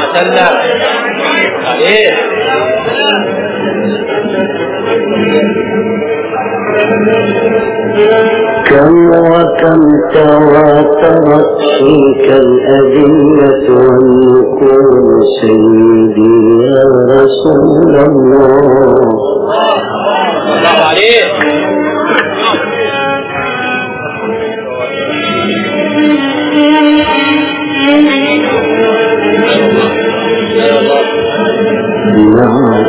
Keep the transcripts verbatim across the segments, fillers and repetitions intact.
وسلم عليه. كم وكم تواترت فيك الأدلة والنقول سيدي يا رسول الله. الله عليه. نعم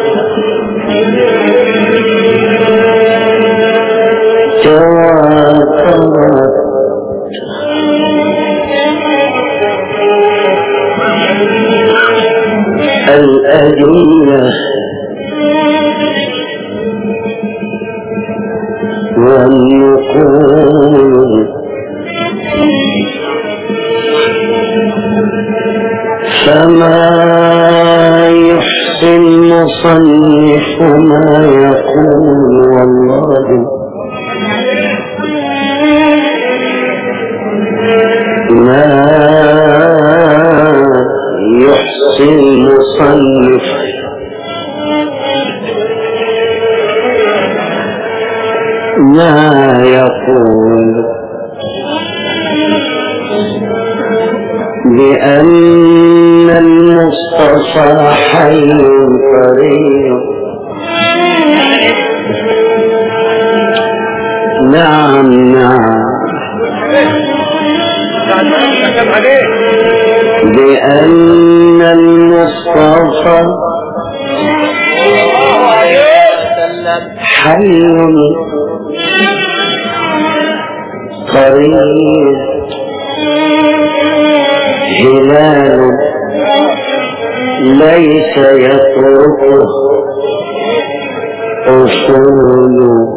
تواترت الأدلة والنقول فما يحسن المصنف ما يقول والله ما يحسن المصنف ما يقول بأن المصطفى حي قريب. نعم نعم بأن المصطفى حي قريب هلال ليس يتركه أصول.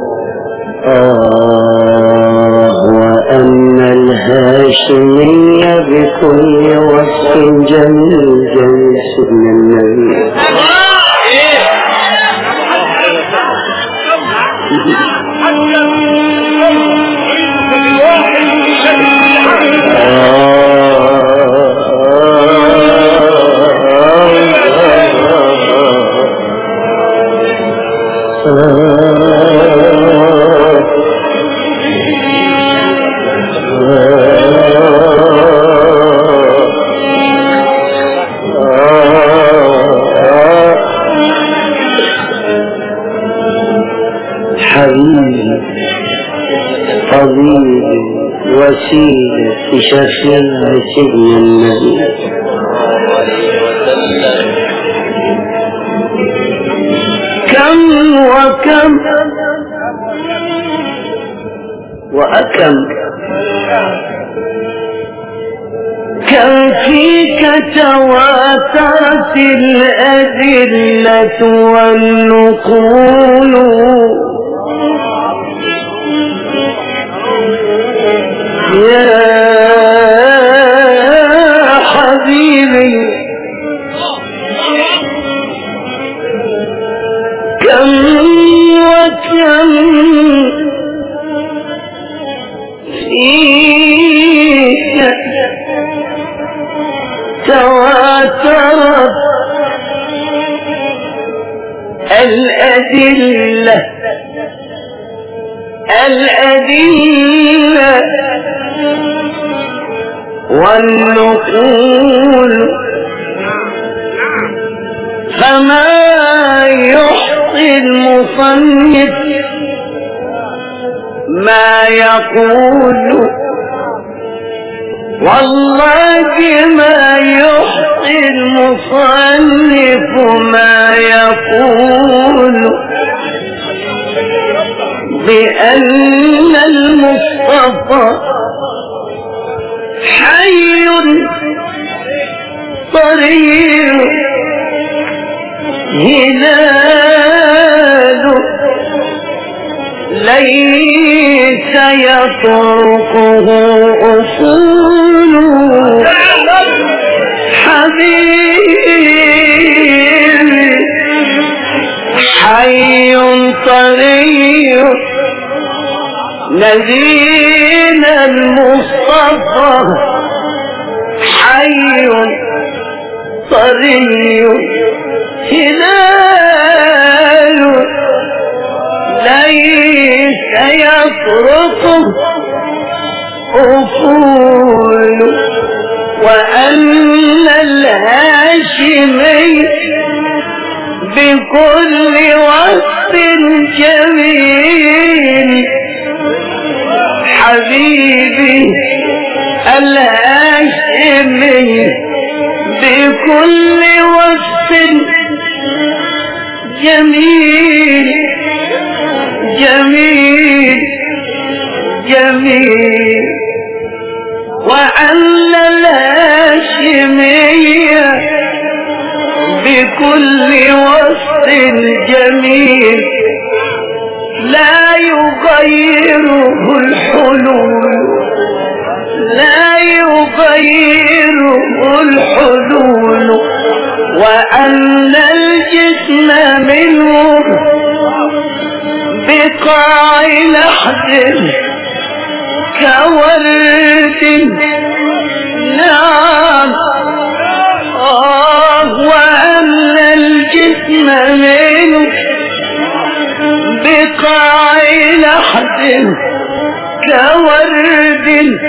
آه وأن الهاشمي بكل وصف جميل جيش من النبي. وسيلة شفيع سيدنا النبي. كم وكم وأكم كم فيك تواترت الأدلة والنقول يا حبيبي. كم وكم فيك تواترت الأدلة الأدلة والنقول فما يحصي المصنف ما يقول والله ما يحصي المصنف ما يقول بأن المصطفى حي طريق هلال ليس يطرقه أصول. حبيبي حي طريق نبينا المصطفى حي طري هلال ليس يطرقه أفول وأن الهاشمي بكل وصف جميل حبيبي الهاشمي بكل وصف جميل جميل جميل وأن الهاشمية بكل وصف جميل لا يغيره الحلول لا يغيره الحلول وأن الجسم منه بقاع لحد كورد نعم آه وأن الجسم منه بقاع لحد كورد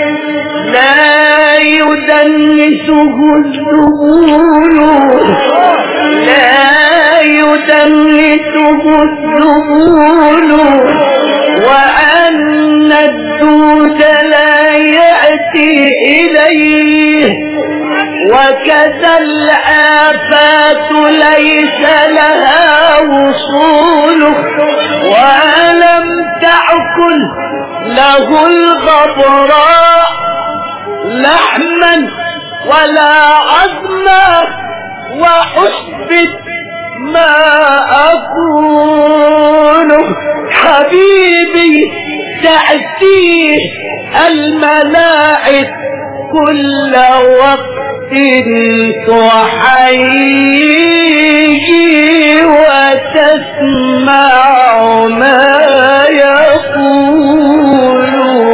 لا يدنسه الذبول لا يدنسه الذبول وأن الدود لا يأتي إليه وكذا الآفات ليس لها وصول ولم تأكل له الغبراء لحما ولا عظما وأثبت ما أقول حبيبي تأتيه الملاعب كل وقت تحيي وتسمع ما يقول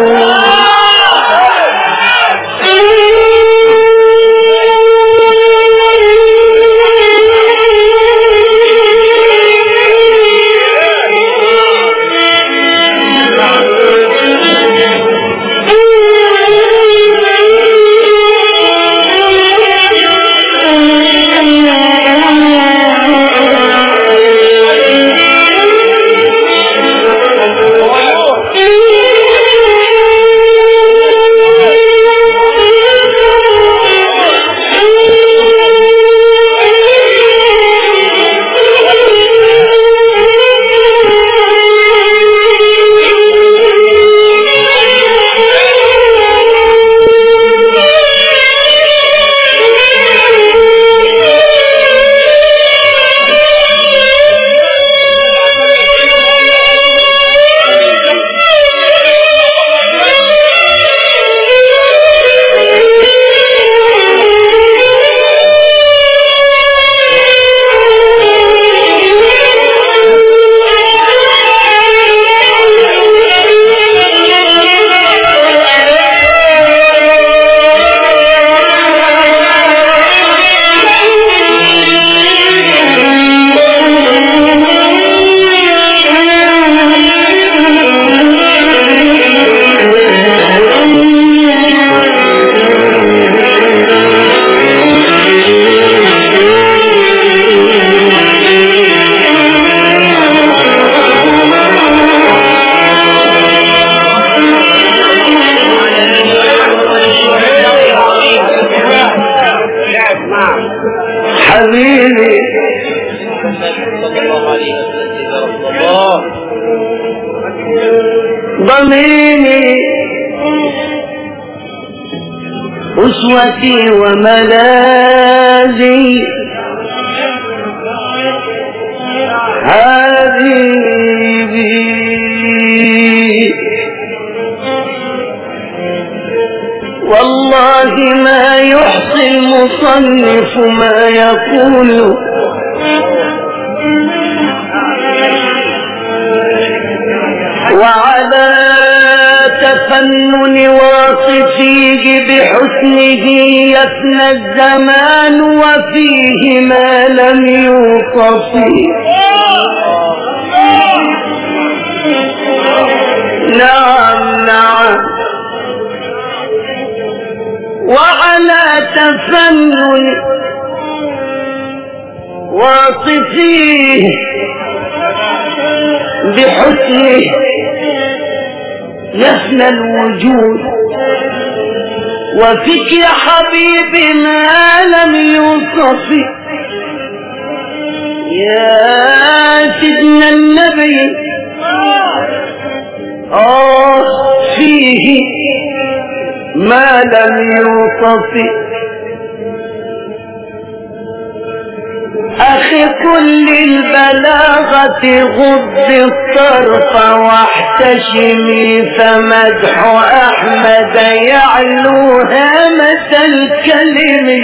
ضميني أسوتي وملاذي حبيبي والله ما يحصي المصنف ما يقول وعلى تفنن واصفيه بحسنه يفنى الزمان وفيه ما لم يوصف. نعم نعم. وعلى تفنن واصفيه بحسنه يفنى الوجود وفيك يا حبيبي ما لم يوصف. يا سيدنا النبي آه فيه ما لم يوصف. أخي كل البلاغة غض الطرف واحتشمي فمدح أحمد يعلو هامة الكلم.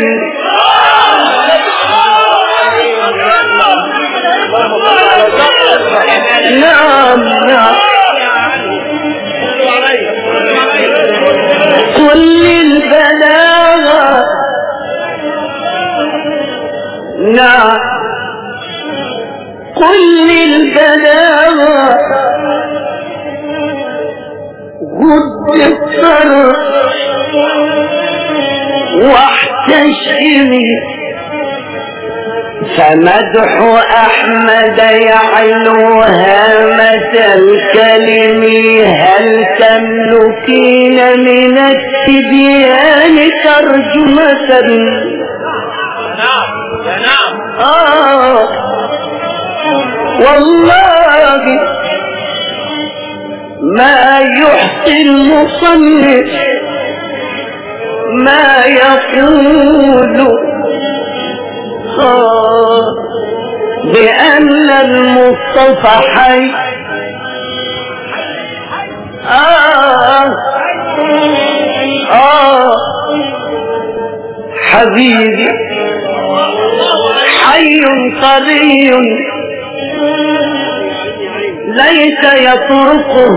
نعم نعم. كل البلاغة نعم كل البلاغة غض الطرف واحتشمي فمدح أحمد يعلو هامة الكلم. هل تملكين من التبيان ترجمة؟ نعم يا نعم. آه والله ما يحصي المصنف ما يقول آه بأن المصطفى حي. آه آه حبيبي حي طري ليس يطرقه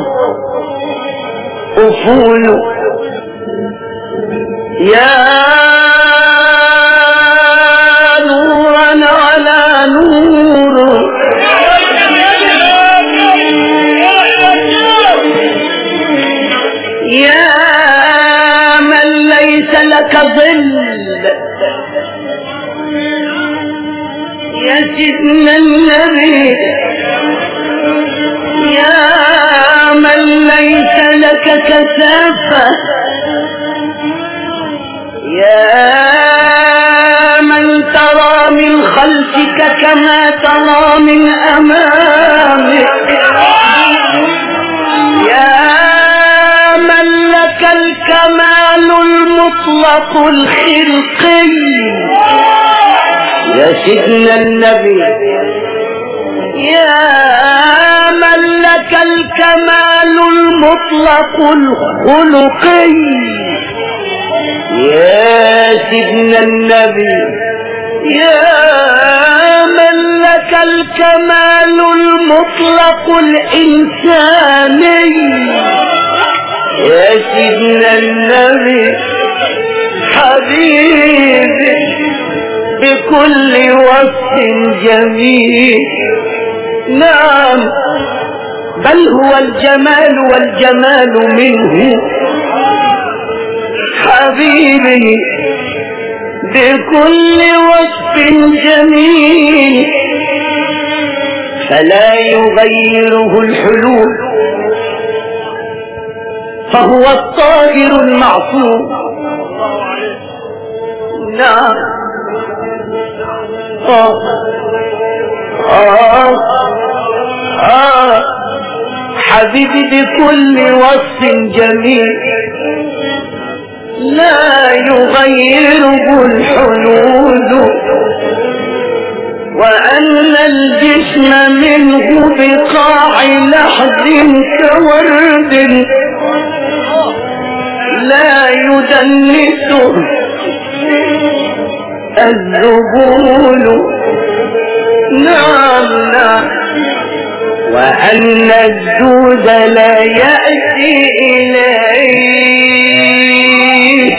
أفول. يا نورا على نور يا من ليس لك ظل. يا سيدنا النبي يا من ليس لك كثافة. يا من ترى من خلفك كما ترى من أمامك. يا من لك الكمال المطلق الخلقي. يا سيدنا النبي يا من لك الكمال المطلق الخلقي. يا سيدنا النبي يا من لك الكمال المطلق الإنساني. يا سيدنا النبي حبيبي بكل وصف جميل. نعم بل هو الجمال والجمال منه حبيبي بكل وصف جميل. فلا يغيره الحلول فهو الطاهر المعصوم. نعم آه آه آه حبيبي بكل وصف جميل لا يغيره الحلول. وأن الجسم منه بقاع لحد كورد لا يدنسه الذبول. نعم نعم وأن الجود لا يأتي إليه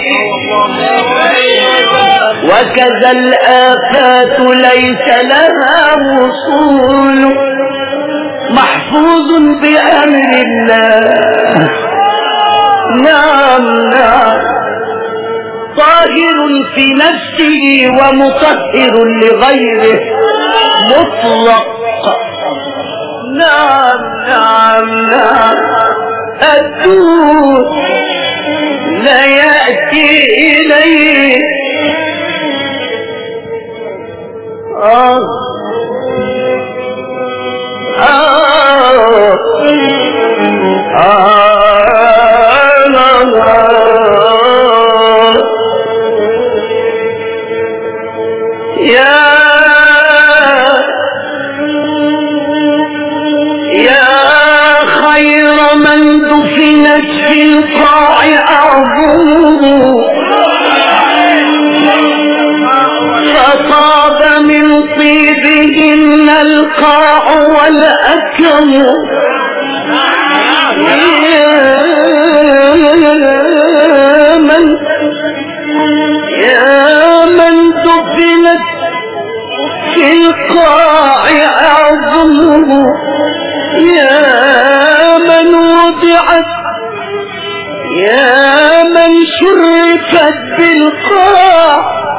وكذا الآفات ليس لها وصول محفوظ بأمر الله. نعم نعم طاهر في نفسه ومطهر لغيره مطلق. نعم نعم نعم الدود لا يأتي إليه. آه آه آه يا يا خير من دفنت في القاع أعظمه فطاب من طيبهن القاع والأكم. يا من يا من دفنت في القاع أعظمه يا من وضعت يا من شرفت بالقاع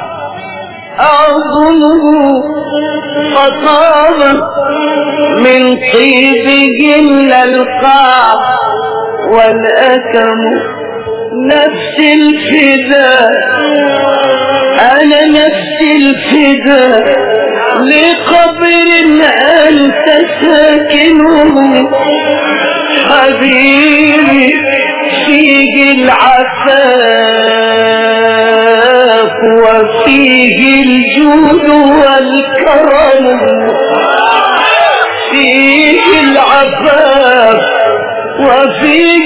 أعظمه فطاب من طيبهن القاع والأكم. نفس الفداء أنا نفس الفداء لقبر أنت ساكنه حبيبي فيه العفاف وفيه الجود والكرم فيه العفاف وفيه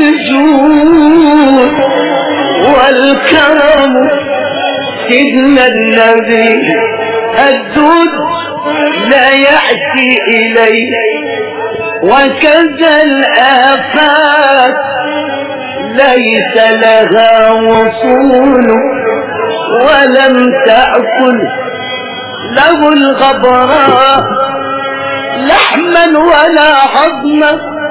الجود والكرم. سيدنا النبي الدود لا يأتي إليه وكذا الآفات ليس لها وصول ولم تأكل له الغبراء لحما ولا عظما.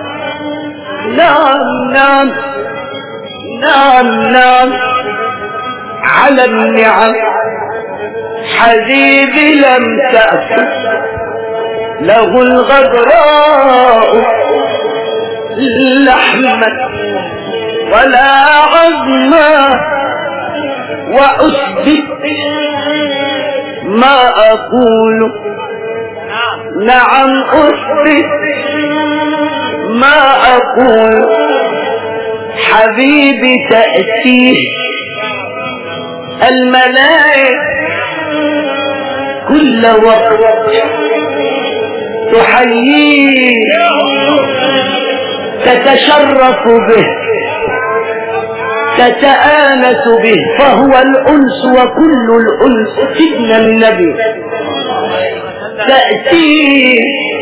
نعم نعم نعم نعم على النعم حبيبي لم تأكل له الغبراء لحما ولا عظما. وأثبت ما أقول نعم أثبت ما أقول حبيبي تأتيه الملائكة كل وقت تحييه تتشرف به تتآنس به فهو الأنس وكل الأنس. سيدنا النبي تأتيه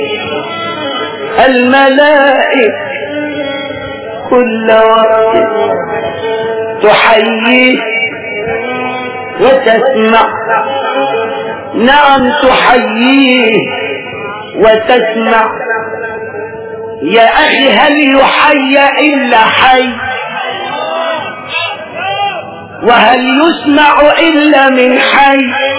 الملائكة كل وقت تحييه وتسمع. نعم تحييه وتسمع. يا أخي هل يحيى إلا حي وهل يسمع إلا من حي؟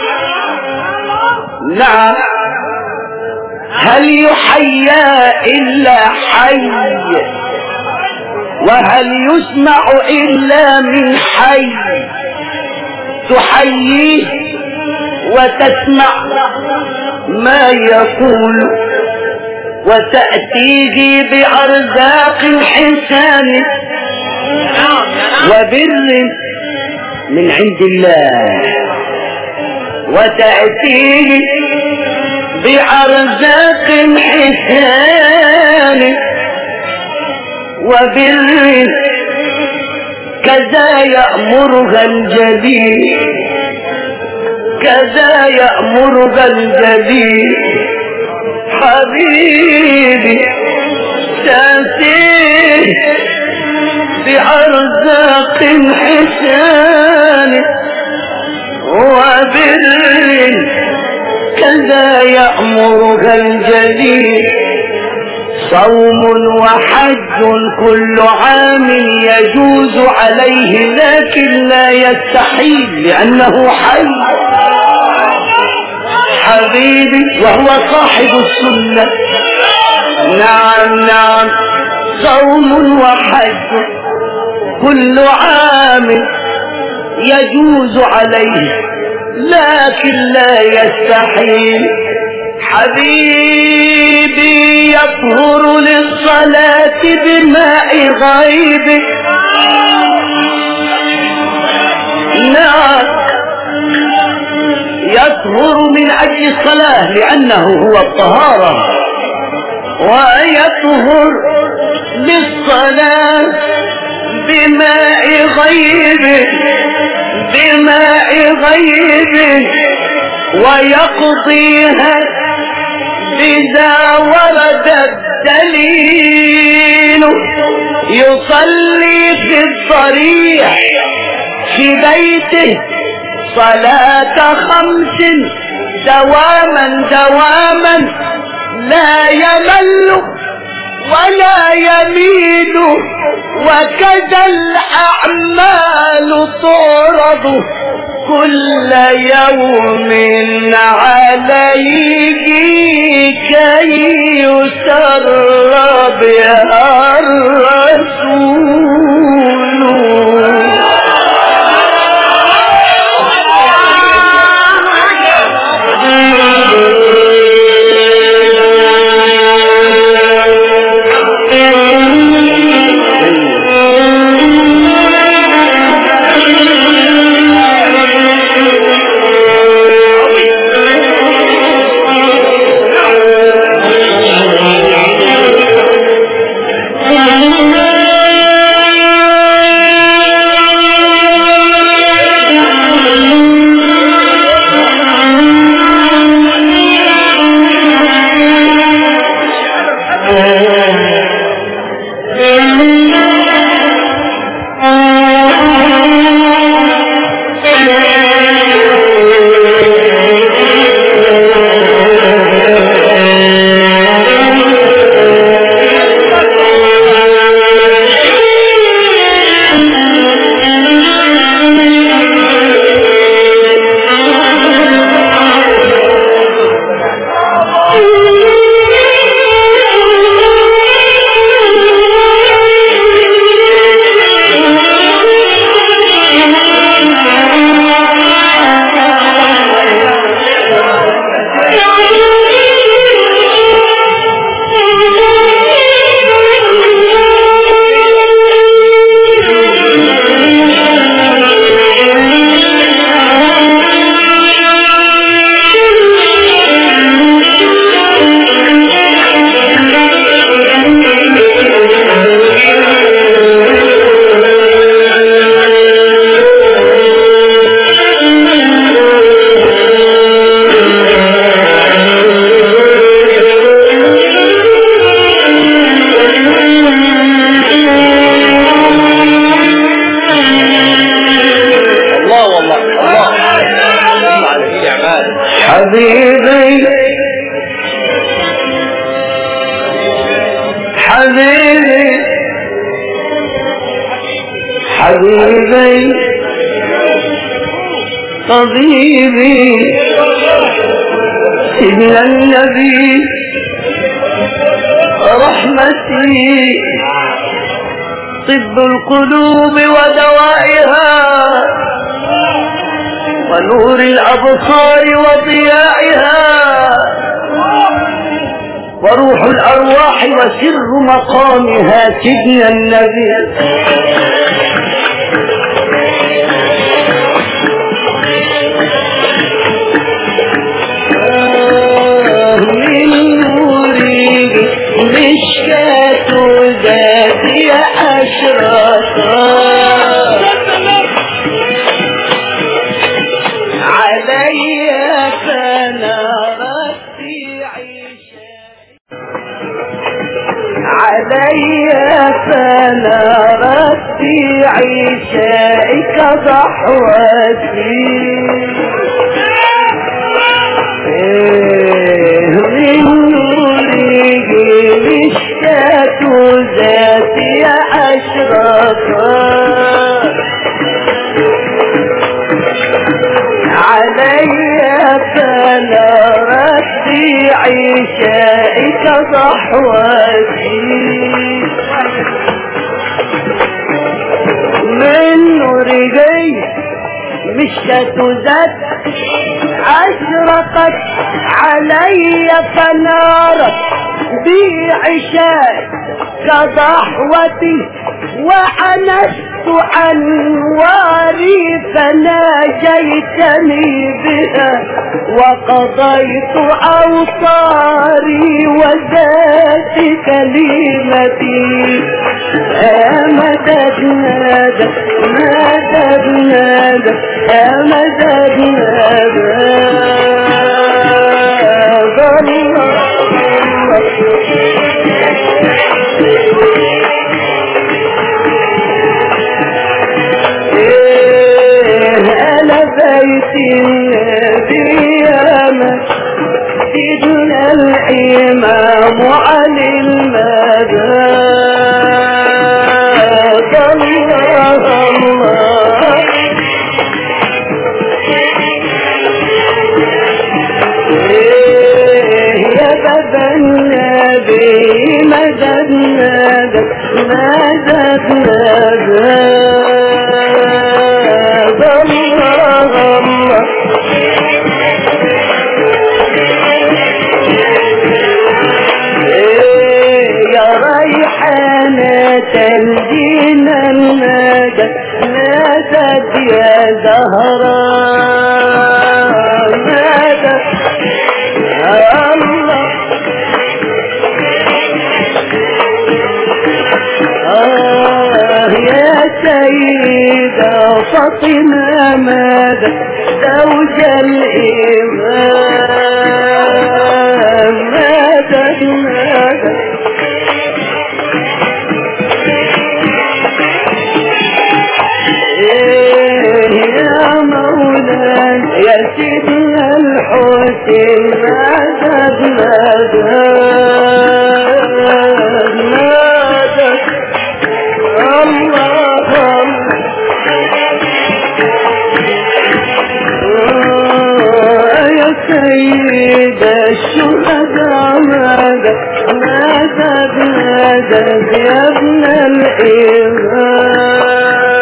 نعم هل يحيى إلا حي وهل يسمع إلا من حي؟ تحييه وتسمع ما يقول وتأتيه بأرزاق حسان وبر من عند الله وتأتيه بأرزاق حسان وبر كذا يأمرها الجليل كذا يأمرها الجليل حبيبي تأتيه بأرزاق حسان وبر كذا يأمرك الجليل صوم وحج كل عام يجوز عليه لكن لا يستحيل لأنه حي حبيبي وهو صاحب السنة. نعم نعم صوم وحج كل عام يجوز عليه لكن لا يستحيل حبيبي يطهر للصلاة بماء غيب. نعم يطهر من أجل الصلاة لأنه هو الطهارة ويطهر للصلاة بماء غيب بماء غيب ويقضيها إذا ورد الدليل يصلي في الضريح في بيته صلاة خمس دواما دواما لا يمل ولا يميل وكذا الأعمال تعرض كل يوم عليك كي يسر بها الرسول. حبيبي حبيبي حبيبي طبيبي سيدنا النبي رحمتي طب القلوب ودوائها ونور الأبصار وضيائها وروح الأرواح وسر مقامها سيدنا النبي من نوري مشكاة ذاتي أشرقا علي فنارت في عيشها علي فنارت في عشائك ضحوتي من نوره مشكاة ذاتي أشرقت علي فنارت في عشائك ضحوتي من نوره مشكاة ذاتي أشرقت علي فنارت بعشاء كضحوتي وأنست أنواري فناجيتني بها وقضيت أوطاري وذات كلمتي مدد نادى مدد نادى مدد نادى بيت النبي مسجدنا الإمام علي المدى الله الله يا بابا النبي مدد مدد مدد مدد تلجين المدى مدد يا زهراء مدد الله آه يا سيدة فاطمة مدد زوج الإمام مدد مدد يا مولانا يا سيدنا الحسين مدد مدد مدد الله يا سيد الشهداء مدد مدد مدد يا ابن الإمام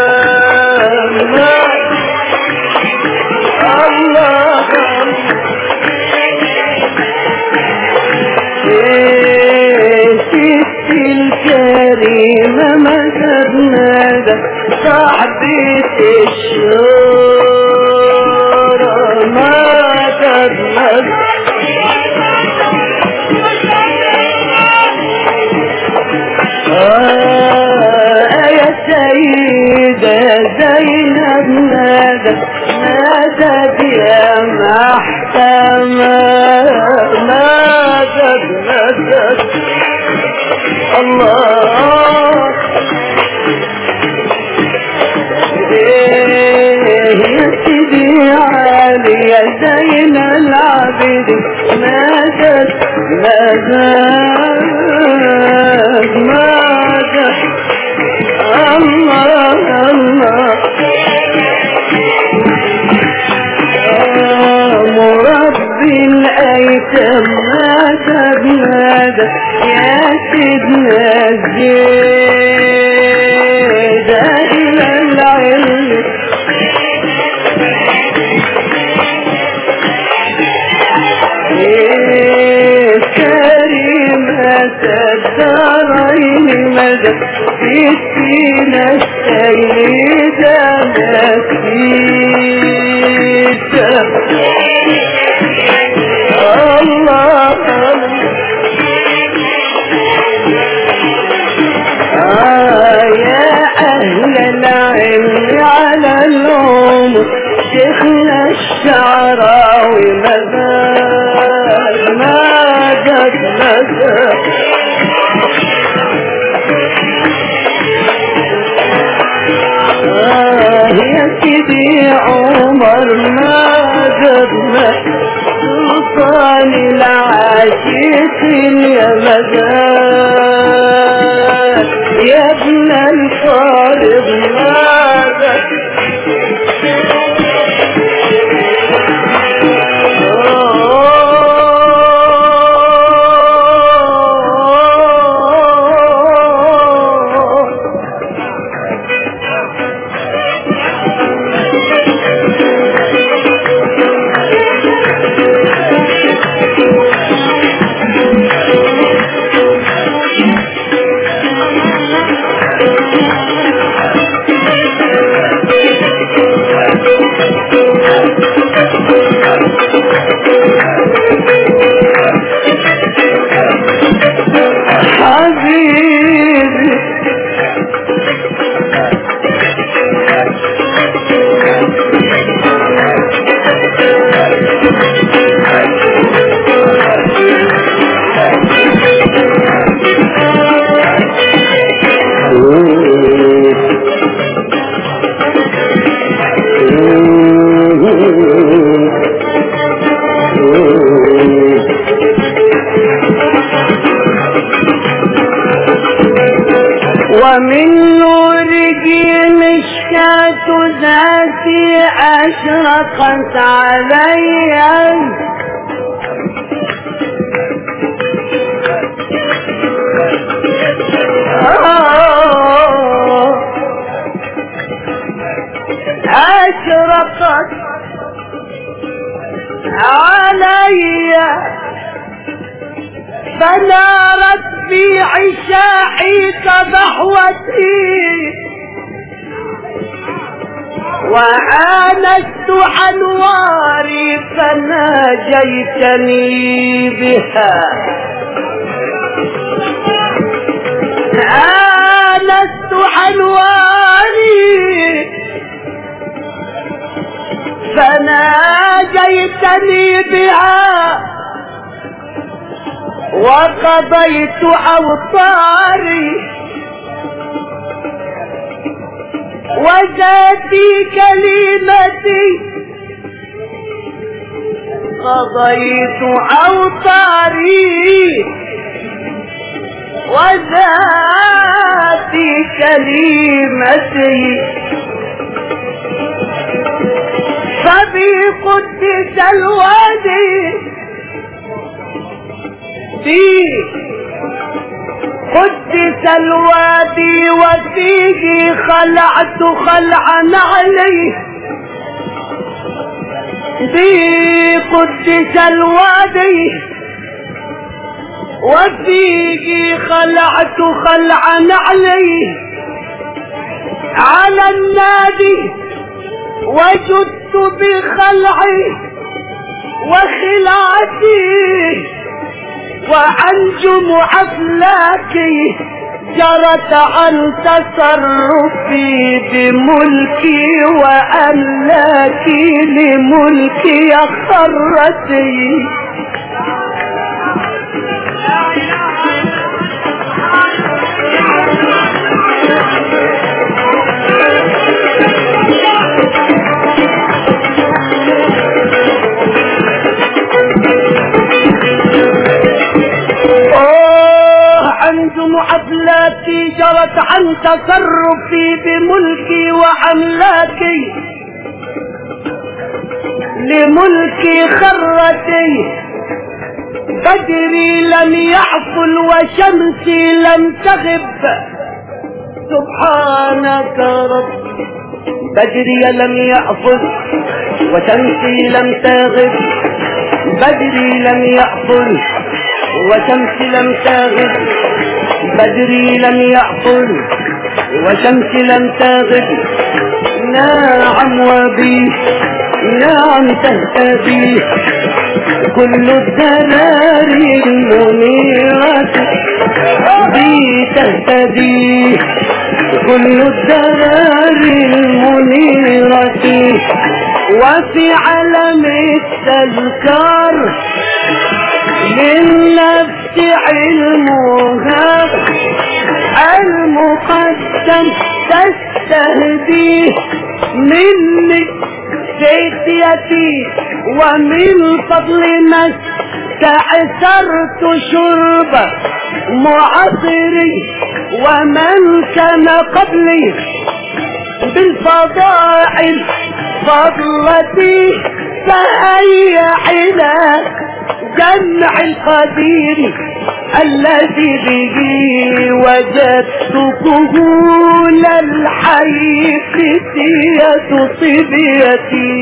الكريمة مدد مدد صاحبة الشورى مدد مدد آه يا سيدة زينب مدد مدد يا محكمة مدد مدد الله يا سيدي علي يا زين العابد مدد مدد مدد الله الله مربي الأيتام مدد مدد يا سيدنا الزيد أهل العلم كريمة الدارين مدد ستنا السيدة مسيدة الله آه يا أهل العلم على العمر شيخنا الشعراوي مدد مدد مدد يا سيدي عمر ما جبنا سلطان العاشقين يا مزاد يا ابن الفارض ماذا ومن نورك مشكاة ذاتي أشرقت علي أشرقت علي فنارت في عشاحي كضحوتي وآنست أنواري فناجيتني بها آنست أنواري فناجيتني بها وقضيت أوطاري وذاتي كلمتي قضيت أوطاري وذاتي كلمتي فبي قدس الوادي في قدس الوادي وفيه خلعت خلعا عليه في قدس الوادي وفيه خلعت خلعا عليه على النادي وجدت بخلعي وخلعتي وأنجم أفلاكي جرت عن تصرفي بملكي وأملاكي لملكي خرتي أنجم أفلاكي جرت عن تصرفي بملكي وأملاكي لملكي خرتي بدري لم يحفل وشمسي لم تغب سبحانك رب بدري لم يحفل وشمسي لم تغب بدري لم يحفل وشمسي لم تغب بدري لم يحفل وشمسي لم تغب نعم وبي نعم تهتدي كل الدراري المنيرة بي تهتدي كل الدراري المنيرة وفي علم التذكار للنفس علمها المقدم تسكن تهديه مني فتيتي ومن فضل ناس تعسرت شربة معصري ومن كان قبلي بالفضائل فضلتي فهيا إلى جمع القدير الذي به وجدت كهول الحي فتية صبيتي.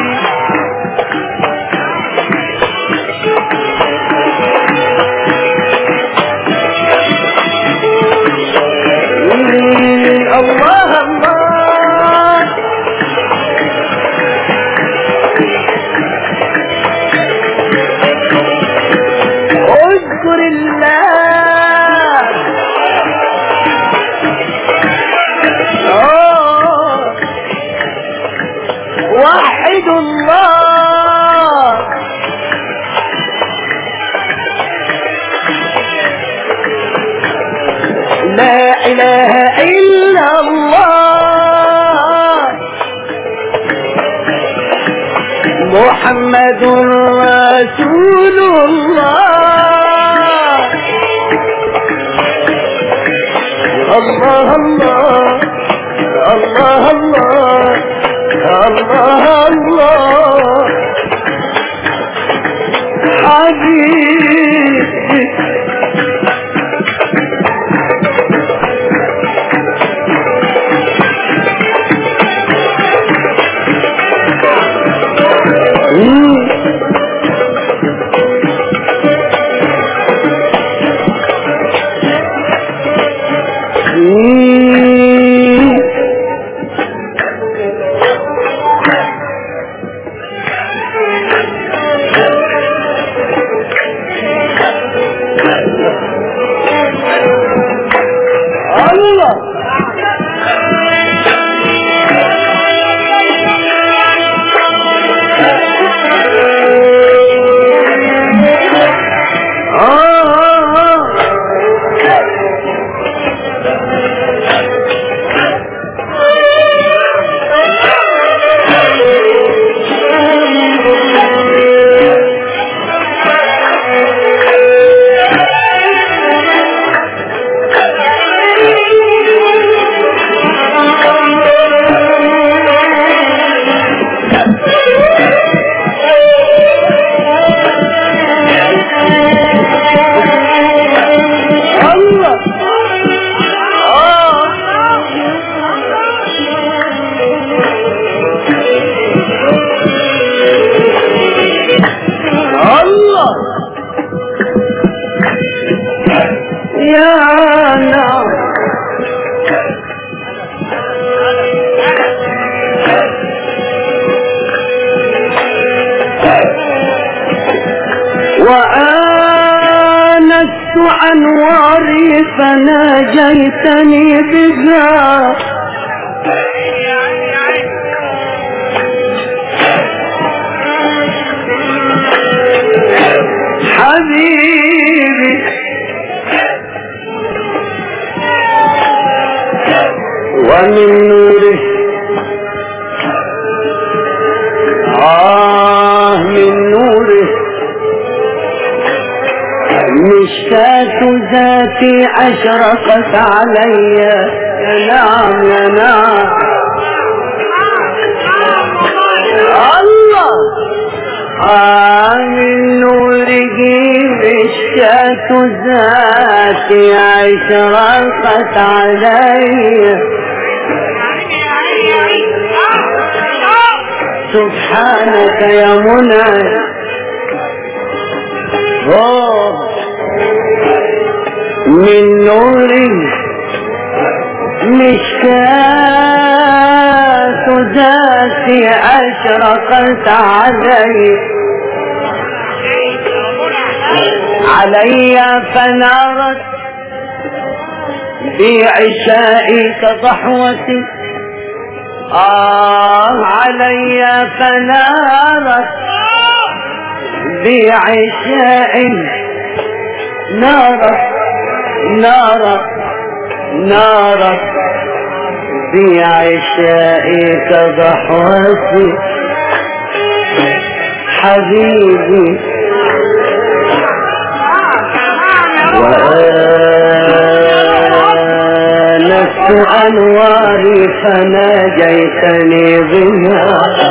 الله الله اذكر الله وحد الله لا اله الا الله محمد رسول الله. الله الله الله الله الله الله حبيبي وآنست أنواري فناجيتني بها حبيبي ومن نوره آه من نوره مشتاة ذاتي أشرقت علي. يا نعم يا نعم الله آه من نوره مشتاة ذاتي أشرقت علي. سبحانك يا منعم من نوري مشكاة ذاتي أشرقت علي علي فنارت بعشائي كضحوتي. آه علي فنارت بعشائي نارت نارت نارت في عشائك ضحوتي حبيبي وآنست أنواري فناجيتني بها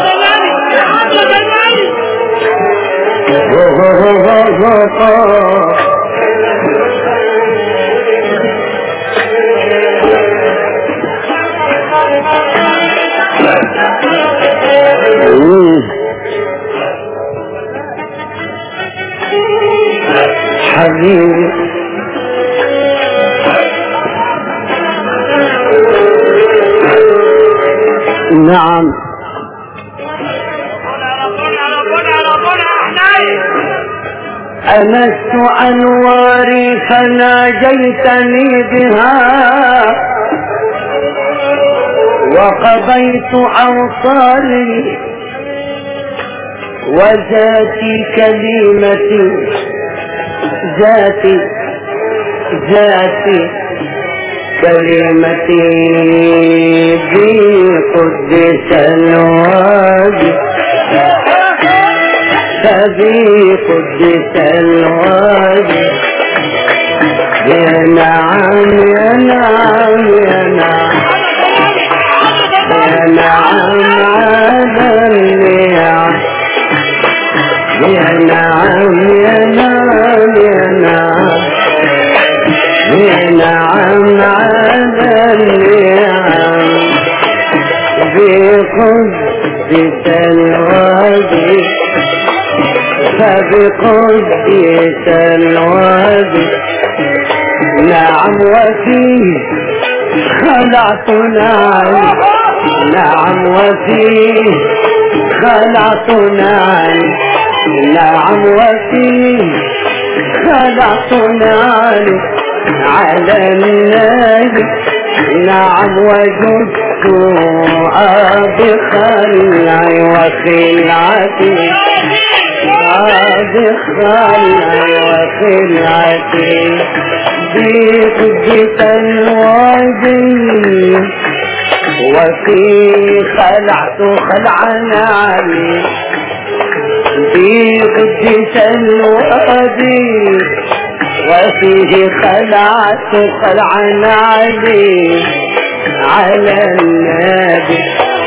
حبيبي نعم أنست أنواري فناجيتني بها وقضيت أوصالي وذاتي كلمتي ذاتي ذاتي كلمتي بقدس الوادي بقدس الوادي يا نعم يا نعم يا نعم يا نعم على النعم يا نعم يا نعم يا نعم يا نعم على النعم بقدس الوادي فبقدس الوادي نعم وفيه خلعت نعم نعم وفيه خلعت نعم نعم وفيه خلعت نعم على النبي نعم وجدت بخلعي وخلعتي بخلعي وخلعتي بقدس الوادي وفيه خلعت خلعنا علي بقدس الوادي وفيه خلعت خلعنا علي على النبي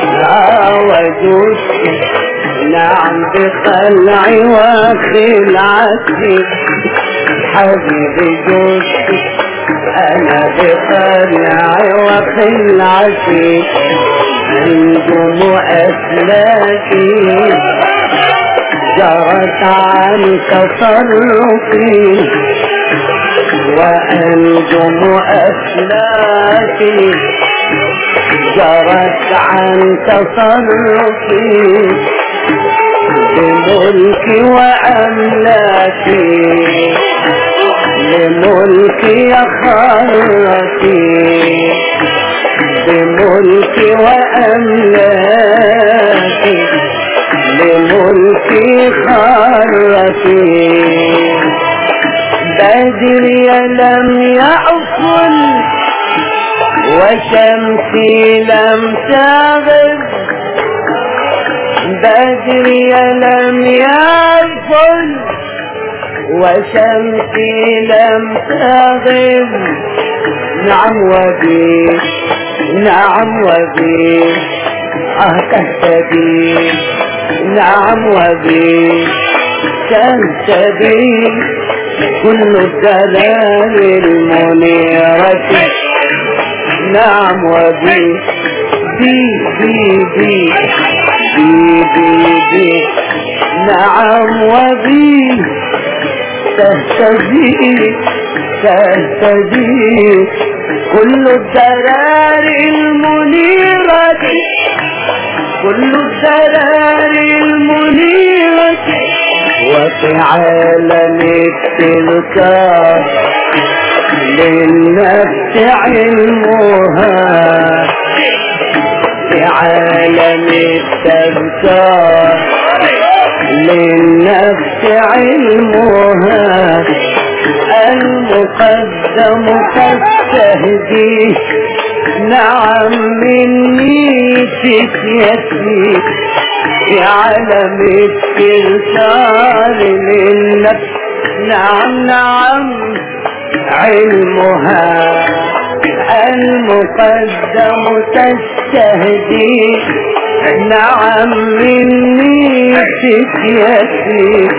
وجدت نعم بخلعي وخلعتي حبيبي جدت أنا بخلعي وخلعتي أنجم أسلافي جرت عن تصرفي وأنجم أسلافي جرت عن تصرفي بملكي وأملاكي لملكي يا خالتي بملكي وأملاكي لملكي خالتي بدري لم يعفل وشمسي لم تغب بدري لم يعفل وشمسي لم تغب نعم وبي نعم وبي آه تهتدي نعم وبي تهتدي كل الدلال المنيرة نعم وبي بي بي بي بي بي بي نعم وبي تهتدي تهتدي كل الدرار المنيرة كل الدرار المنيرة وفي عالم التذكار للنفس علمها في عالم التذكار للنفس علمها المقدم كالتهدي نعم مني فتيتي في عالم التلتار للنفس. نعم نعم علمها المقدم تستهدي. نعم مني فتيتي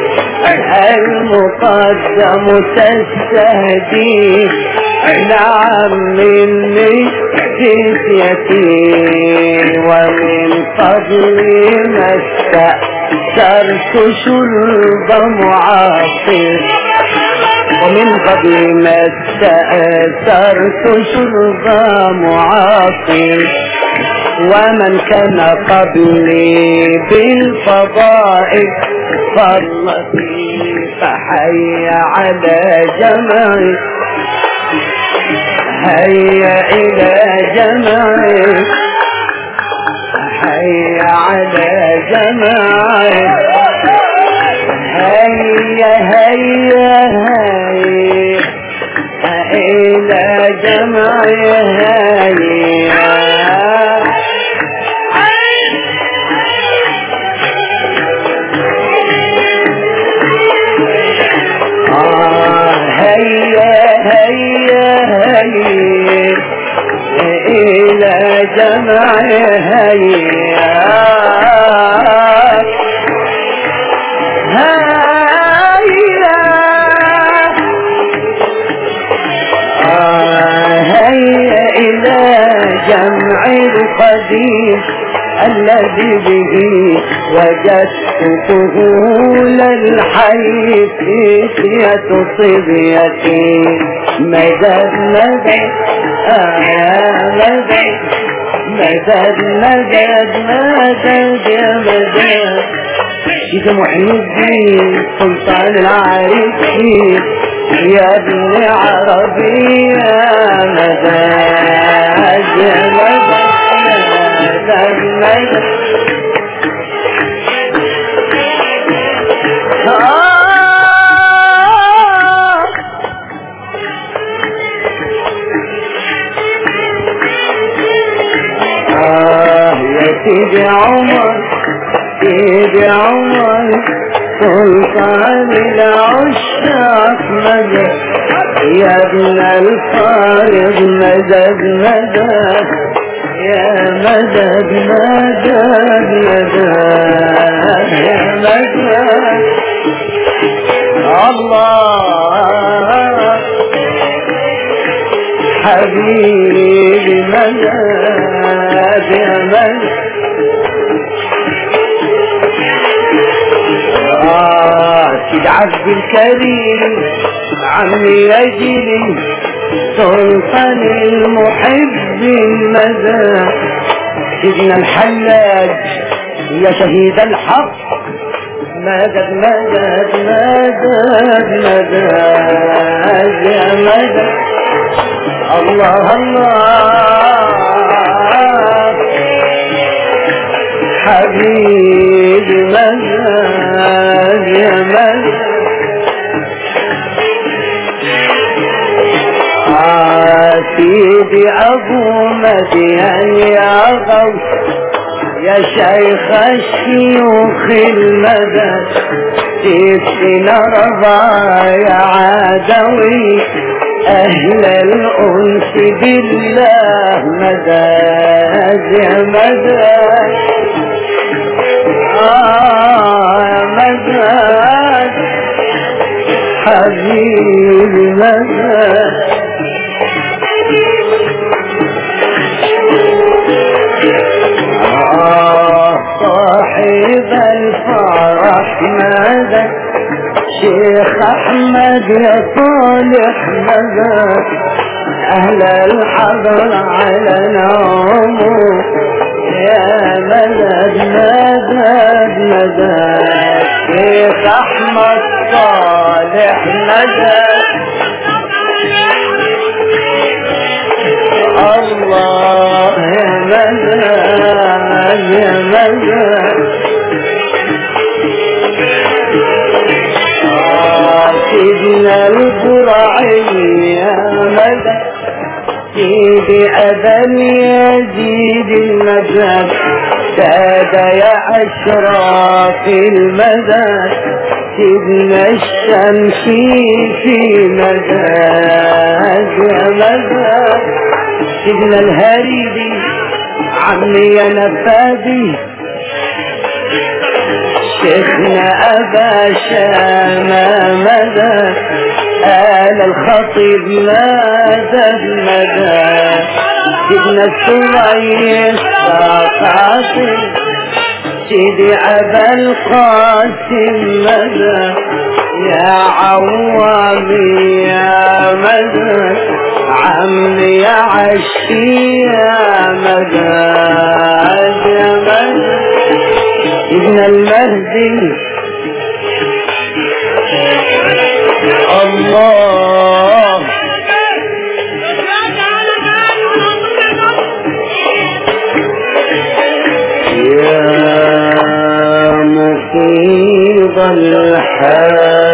المقدم تستهدي. نعم مني فتيتي ومن فضل ما استأثرت شرب معاصر. ومن قبل ما استأثرت شرب معاصر. ومن كان قبلي بالفضائل فرتي فحي على جمعي. هيا إلى جمعي حي على جمعي. هيا هيا هيا إلى جمعي هيا. إلى جمعي هيا هيا هيا إلى جمع القديم الذي به وجدت طهول الحي فتية صبيتي. مدد مدد آه مدد مدد مدد مدد يا مدد. شيخ محي الدين سلطان العارفين يا ابن عربي يا مدد يا مدد مدد مدد. سيدي عمر سيدي عمر سلطان العشاق مدد يا ابن الفارغ مدد مدد يا مدد مدد مدد يا مدد. الله حبيبي مدد يا مدد. سيد عبد الكريم عمي يجري سلطان المحب المدى. سيدنا الحلاج يا شهيد الحق مدد مدد مدد مدد يا مدد. الله الله حبيبي مدد يا مدد. آه سيدي أبو مدين يا غوث يا شيخ الشيوخ المدد. سيدنا رضا يا عدوي أهل الأنس بالله مدد يا مدد. آه يا مدد حبيبي مدد. آه صاحب الفرح مدد شيخ أحمد يا صالح مدد. أهل الحضر على نومه يا مدد مدد مدد. شيخ أحمد صالح مدد. الله يا مدد يا مدد. سيدنا القرعي يا مدد سيدي أبا يزيد المدد ساد يا أشراف المدد سيدنا الشمس في مدد يا مدد سيدنا الهريدي عمي يا نفادي شيخنا أبا شامة مدى آل الخطيب ماذا المدى سيدنا السليم قاسم سيدي أبا القاسم مدى يا عوامي يا مدى عمي يا عشي يا مدى يا مدى ابن المهدي الله يا مفيض الحال